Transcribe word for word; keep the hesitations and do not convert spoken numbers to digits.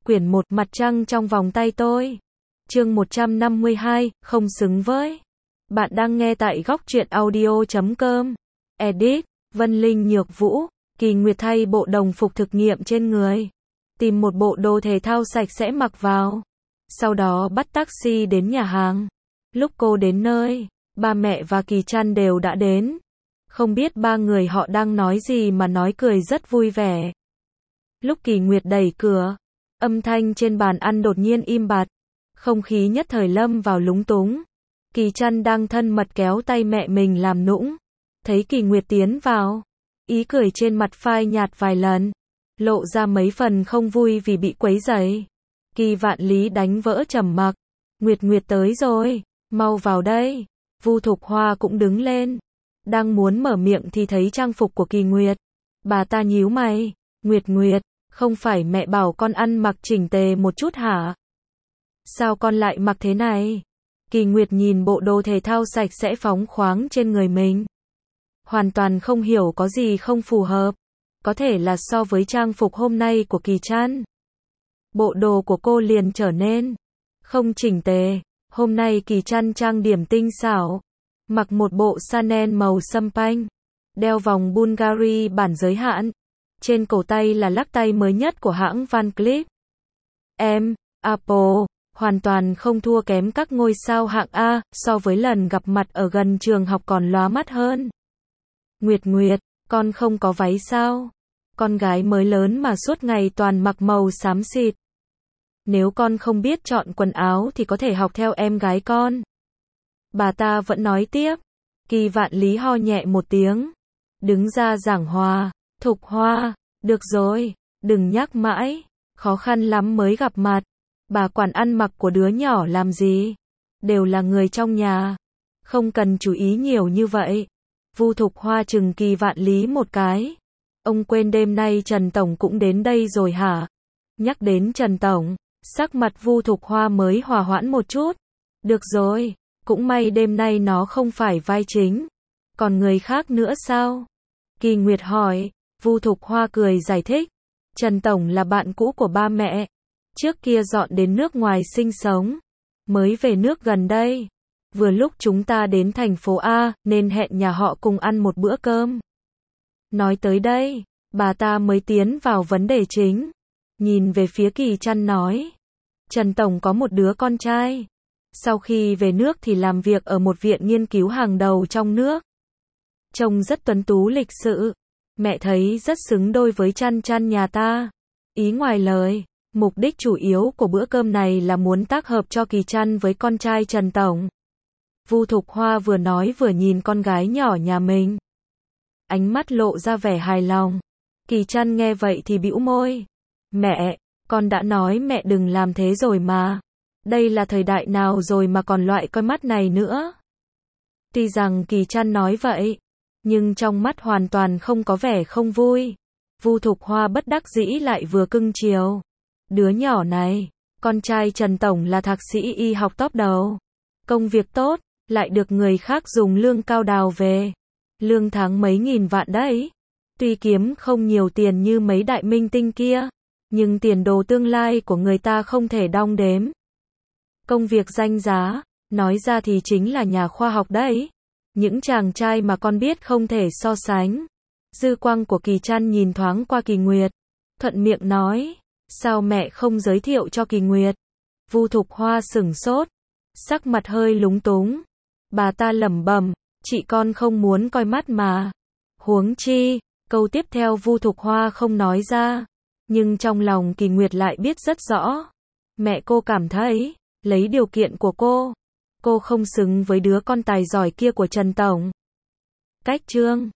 Quyển một Mặt trăng trong vòng tay tôi. Chương một trăm năm mươi hai, không xứng với. Bạn đang nghe tại góc truyện audio chấm com. Edit, Vân Linh Nhược Vũ, Kỳ Nguyệt thay bộ đồng phục thực nghiệm trên người. Tìm một bộ đồ thể thao sạch sẽ mặc vào. Sau đó bắt taxi đến nhà hàng. Lúc cô đến nơi, ba mẹ và Kỳ Trăn đều đã đến. Không biết ba người họ đang nói gì mà nói cười rất vui vẻ. Lúc Kỳ Nguyệt đẩy cửa, âm thanh trên bàn ăn đột nhiên im bặt. Không khí nhất thời lâm vào lúng túng. Kỳ Trăn đang thân mật kéo tay mẹ mình làm nũng. Thấy Kỳ Nguyệt tiến vào, ý cười trên mặt phai nhạt vài lần, lộ ra mấy phần không vui vì bị quấy rầy. Kỳ Vạn Lý đánh vỡ trầm mặc. Nguyệt Nguyệt tới rồi, mau vào đây. Vu Thục Hoa cũng đứng lên. Đang muốn mở miệng thì thấy trang phục của Kỳ Nguyệt. Bà ta nhíu mày. Nguyệt Nguyệt, không phải mẹ bảo con ăn mặc chỉnh tề một chút hả? Sao con lại mặc thế này? Kỳ Nguyệt nhìn bộ đồ thể thao sạch sẽ phóng khoáng trên người mình. Hoàn toàn không hiểu có gì không phù hợp. Có thể là so với trang phục hôm nay của Kỳ Trăn. Bộ đồ của cô liền trở nên không chỉnh tề. Hôm nay Kỳ Trăn trang điểm tinh xảo. Mặc một bộ Chanel màu sâm panh. Đeo vòng Bulgari bản giới hạn. Trên cổ tay là lắc tay mới nhất của hãng Van Cleef. Em, Apple, hoàn toàn không thua kém các ngôi sao hạng A, so với lần gặp mặt ở gần trường học còn lóa mắt hơn. Nguyệt Nguyệt, con không có váy sao? Con gái mới lớn mà suốt ngày toàn mặc màu xám xịt. Nếu con không biết chọn quần áo thì có thể học theo em gái con. Bà ta vẫn nói tiếp. Kỳ Vạn Lý ho nhẹ một tiếng. Đứng ra giảng hòa. Thục Hoa, được rồi, đừng nhắc mãi. Khó khăn lắm mới gặp mặt. Bà quản ăn mặc của đứa nhỏ làm gì? Đều là người trong nhà. Không cần chú ý nhiều như vậy. Vu Thục Hoa chừng Kỳ Vạn Lý một cái. Ông quên đêm nay Trần Tổng cũng đến đây rồi hả? Nhắc đến Trần Tổng, sắc mặt Vu Thục Hoa mới hòa hoãn một chút. Được rồi, cũng may đêm nay nó không phải vai chính. Còn người khác nữa sao? Kỳ Nguyệt hỏi. Vu Thục Hoa cười giải thích. Trần Tổng là bạn cũ của ba mẹ. Trước kia dọn đến nước ngoài sinh sống. Mới về nước gần đây. Vừa lúc chúng ta đến thành phố A, nên hẹn nhà họ cùng ăn một bữa cơm. Nói tới đây, bà ta mới tiến vào vấn đề chính. Nhìn về phía Kỳ Trăn nói. Trần Tổng có một đứa con trai. Sau khi về nước thì làm việc ở một viện nghiên cứu hàng đầu trong nước. Trông rất tuấn tú lịch sự. Mẹ thấy rất xứng đôi với Trăn Trăn nhà ta. Ý ngoài lời, mục đích chủ yếu của bữa cơm này là muốn tác hợp cho Kỳ Trăn với con trai Trần Tổng. Vu Thục Hoa vừa nói vừa nhìn con gái nhỏ nhà mình. Ánh mắt lộ ra vẻ hài lòng. Kỳ Trăn nghe vậy thì bĩu môi. Mẹ, con đã nói mẹ đừng làm thế rồi mà. Đây là thời đại nào rồi mà còn loại coi mắt này nữa. Tuy rằng Kỳ Trăn nói vậy, nhưng trong mắt hoàn toàn không có vẻ không vui. Vu Thục Hoa bất đắc dĩ lại vừa cưng chiều. Đứa nhỏ này, con trai Trần Tổng là thạc sĩ y học top đầu. Công việc tốt, lại được người khác dùng lương cao đào về. Lương tháng mấy nghìn vạn đấy. Tuy kiếm không nhiều tiền như mấy đại minh tinh kia, nhưng tiền đồ tương lai của người ta không thể đong đếm. Công việc danh giá, nói ra thì chính là nhà khoa học đấy. Những chàng trai mà con biết không thể so sánh. Dư quang của Kỳ Trăn nhìn thoáng qua Kỳ Nguyệt. Thuận miệng nói. Sao mẹ không giới thiệu cho Kỳ Nguyệt? Vu Thục Hoa sửng sốt. Sắc mặt hơi lúng túng. Bà ta lẩm bẩm. Chị con không muốn coi mắt mà. Huống chi. Câu tiếp theo Vu Thục Hoa không nói ra. Nhưng trong lòng Kỳ Nguyệt lại biết rất rõ. Mẹ cô cảm thấy. Lấy điều kiện của cô. Cô không xứng với đứa con tài giỏi kia của Trần Tổng. Cách chương